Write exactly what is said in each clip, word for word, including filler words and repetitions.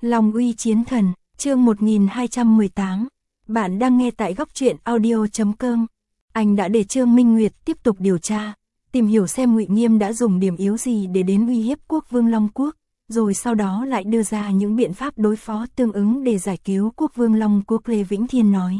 Long uy chiến thần, chương một nghìn hai trăm mười tám. Bạn đang nghe tại góc truyện audio chấm com. Anh đã để Trương Minh Nguyệt tiếp tục điều tra, tìm hiểu xem Ngụy Nghiêm đã dùng điểm yếu gì để đến uy hiếp quốc vương Long Quốc, rồi sau đó lại đưa ra những biện pháp đối phó tương ứng để giải cứu quốc vương Long Quốc. Lê Vĩnh Thiên nói.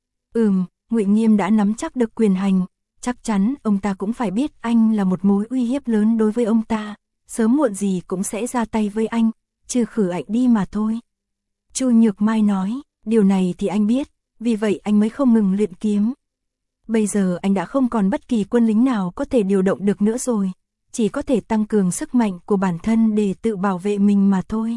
Ừm, Ngụy Nghiêm đã nắm chắc được quyền hành, chắc chắn ông ta cũng phải biết anh là một mối uy hiếp lớn đối với ông ta, sớm muộn gì cũng sẽ ra tay với anh, trừ khử anh đi mà thôi. Chu Nhược Mai nói, điều này thì anh biết, vì vậy anh mới không ngừng luyện kiếm. Bây giờ anh đã không còn bất kỳ quân lính nào có thể điều động được nữa rồi, chỉ có thể tăng cường sức mạnh của bản thân để tự bảo vệ mình mà thôi.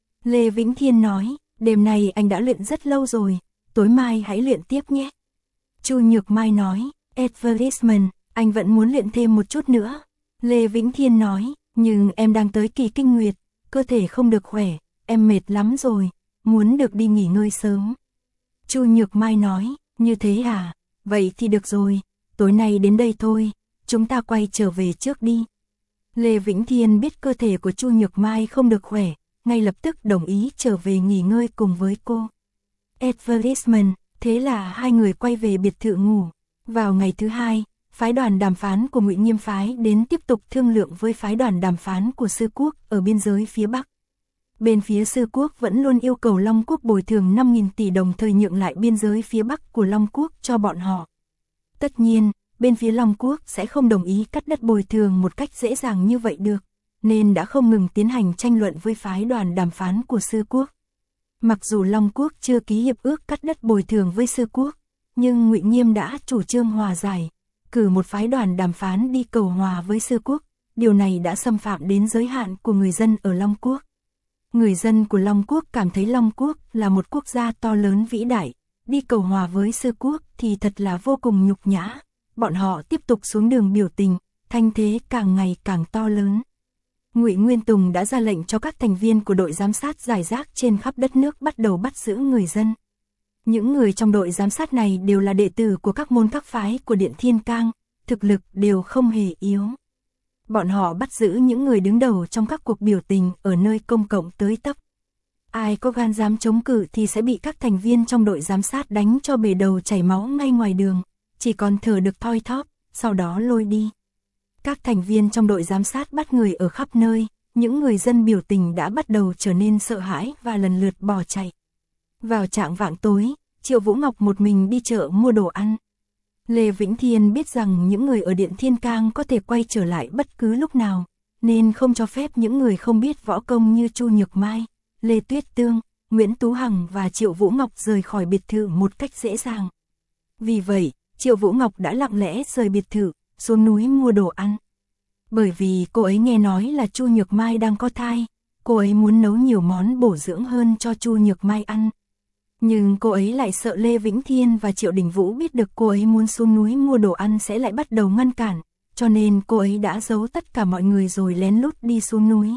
Lê Vĩnh Thiên nói, đêm nay anh đã luyện rất lâu rồi, tối mai hãy luyện tiếp nhé. Chu Nhược Mai nói, Advertisement, anh vẫn muốn luyện thêm một chút nữa. Lê Vĩnh Thiên nói, nhưng em đang tới kỳ kinh nguyệt, cơ thể không được khỏe, em mệt lắm rồi, muốn được đi nghỉ ngơi sớm. Chu Nhược Mai nói, như thế à, vậy thì được rồi, tối nay đến đây thôi, chúng ta quay trở về trước đi. Lê Vĩnh Thiên biết cơ thể của Chu Nhược Mai không được khỏe, ngay lập tức đồng ý trở về nghỉ ngơi cùng với cô. Advertisement, thế là hai người quay về biệt thự ngủ. Vào ngày thứ hai, phái đoàn đàm phán của Ngụy Nghiêm phái đến tiếp tục thương lượng với phái đoàn đàm phán của Sư Quốc ở biên giới phía Bắc. Bên phía Sư Quốc vẫn luôn yêu cầu Long Quốc bồi thường năm nghìn tỷ đồng thời nhượng lại biên giới phía Bắc của Long Quốc cho bọn họ. Tất nhiên, bên phía Long Quốc sẽ không đồng ý cắt đất bồi thường một cách dễ dàng như vậy được, nên đã không ngừng tiến hành tranh luận với phái đoàn đàm phán của Sư Quốc. Mặc dù Long Quốc chưa ký hiệp ước cắt đất bồi thường với Sư Quốc, nhưng Ngụy Nghiêm đã chủ trương hòa giải, cử một phái đoàn đàm phán đi cầu hòa với Sư Quốc, điều này đã xâm phạm đến giới hạn của người dân ở Long Quốc. Người dân của Long Quốc cảm thấy Long Quốc là một quốc gia to lớn vĩ đại, đi cầu hòa với Sư Quốc thì thật là vô cùng nhục nhã. Bọn họ tiếp tục xuống đường biểu tình, thanh thế càng ngày càng to lớn. Ngụy Nguyên Tùng đã ra lệnh cho các thành viên của đội giám sát rải rác trên khắp đất nước bắt đầu bắt giữ người dân. Những người trong đội giám sát này đều là đệ tử của các môn các phái của Điện Thiên Cang, thực lực đều không hề yếu. Bọn họ bắt giữ những người đứng đầu trong các cuộc biểu tình ở nơi công cộng tới tấp. Ai có gan dám chống cự thì sẽ bị các thành viên trong đội giám sát đánh cho bể đầu chảy máu ngay ngoài đường, chỉ còn thở được thoi thóp, sau đó lôi đi. Các thành viên trong đội giám sát bắt người ở khắp nơi, những người dân biểu tình đã bắt đầu trở nên sợ hãi và lần lượt bỏ chạy. Vào trạng vạng tối, Triệu Vũ Ngọc một mình đi chợ mua đồ ăn. Lê Vĩnh Thiên biết rằng những người ở Điện Thiên Cang có thể quay trở lại bất cứ lúc nào, nên không cho phép những người không biết võ công như Chu Nhược Mai, Lê Tuyết Tương, Nguyễn Tú Hằng và Triệu Vũ Ngọc rời khỏi biệt thự một cách dễ dàng. Vì vậy, Triệu Vũ Ngọc đã lặng lẽ rời biệt thự, xuống núi mua đồ ăn. Bởi vì cô ấy nghe nói là Chu Nhược Mai đang có thai, cô ấy muốn nấu nhiều món bổ dưỡng hơn cho Chu Nhược Mai ăn. Nhưng cô ấy lại sợ Lê Vĩnh Thiên và Triệu Đình Vũ biết được cô ấy muốn xuống núi mua đồ ăn sẽ lại bắt đầu ngăn cản, cho nên cô ấy đã giấu tất cả mọi người rồi lén lút đi xuống núi.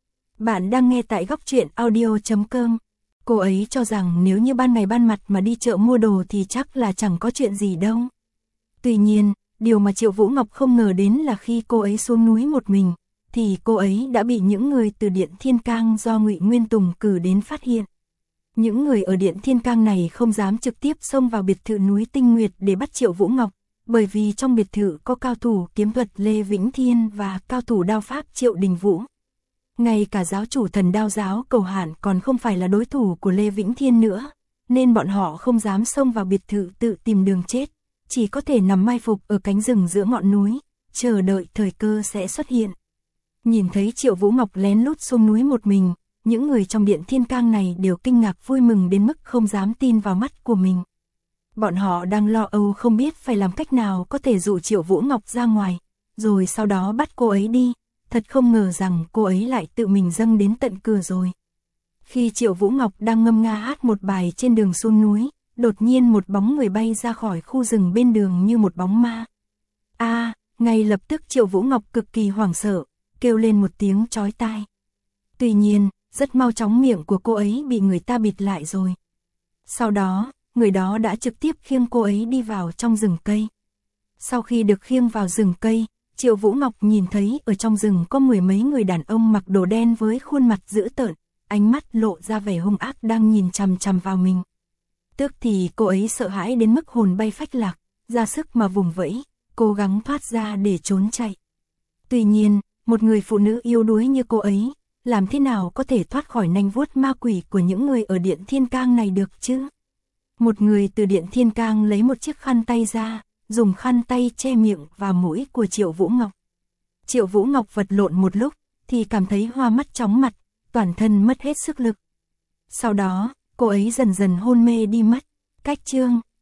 Bạn đang nghe tại góc truyện audio chấm com. Cô ấy cho rằng nếu như ban ngày ban mặt mà đi chợ mua đồ thì chắc là chẳng có chuyện gì đâu. Tuy nhiên, điều mà Triệu Vũ Ngọc không ngờ đến là khi cô ấy xuống núi một mình, thì cô ấy đã bị những người từ Điện Thiên Cang do Ngụy Nguyên Tùng cử đến phát hiện. Những người ở Điện Thiên Cang này không dám trực tiếp xông vào biệt thự núi Tinh Nguyệt để bắt Triệu Vũ Ngọc, bởi vì trong biệt thự có cao thủ kiếm thuật Lê Vĩnh Thiên và cao thủ đao pháp Triệu Đình Vũ. Ngay cả giáo chủ Thần Đao giáo Cầu Hạn còn không phải là đối thủ của Lê Vĩnh Thiên nữa, nên bọn họ không dám xông vào biệt thự tự tìm đường chết, chỉ có thể nằm mai phục ở cánh rừng giữa ngọn núi, chờ đợi thời cơ sẽ xuất hiện. Nhìn thấy Triệu Vũ Ngọc lén lút xuống núi một mình, những người trong Điện Thiên Cang này đều kinh ngạc vui mừng đến mức không dám tin vào mắt của mình. Bọn họ đang lo âu không biết phải làm cách nào có thể dụ Triệu Vũ Ngọc ra ngoài, rồi sau đó bắt cô ấy đi, thật không ngờ rằng cô ấy lại tự mình dâng đến tận cửa rồi. Khi Triệu Vũ Ngọc đang ngâm nga hát một bài trên đường xuống núi, đột nhiên một bóng người bay ra khỏi khu rừng bên đường như một bóng ma. A, à, ngay lập tức Triệu Vũ Ngọc cực kỳ hoảng sợ, kêu lên một tiếng chói tai. Tuy nhiên, rất mau chóng miệng của cô ấy bị người ta bịt lại rồi. Sau đó, người đó đã trực tiếp khiêng cô ấy đi vào trong rừng cây. Sau khi được khiêng vào rừng cây, Triệu Vũ Ngọc nhìn thấy ở trong rừng có mười mấy người đàn ông mặc đồ đen với khuôn mặt dữ tợn, ánh mắt lộ ra vẻ hung ác đang nhìn chằm chằm vào mình. Tức thì cô ấy sợ hãi đến mức hồn bay phách lạc, ra sức mà vùng vẫy, cố gắng thoát ra để trốn chạy. Tuy nhiên, một người phụ nữ yếu đuối như cô ấy, làm thế nào có thể thoát khỏi nanh vuốt ma quỷ của những người ở Điện Thiên Cang này được chứ? Một người từ Điện Thiên Cang lấy một chiếc khăn tay ra, dùng khăn tay che miệng và mũi của Triệu Vũ Ngọc. Triệu Vũ Ngọc vật lộn một lúc, thì cảm thấy hoa mắt chóng mặt, toàn thân mất hết sức lực. Sau đó, cô ấy dần dần hôn mê đi mất. Cách chương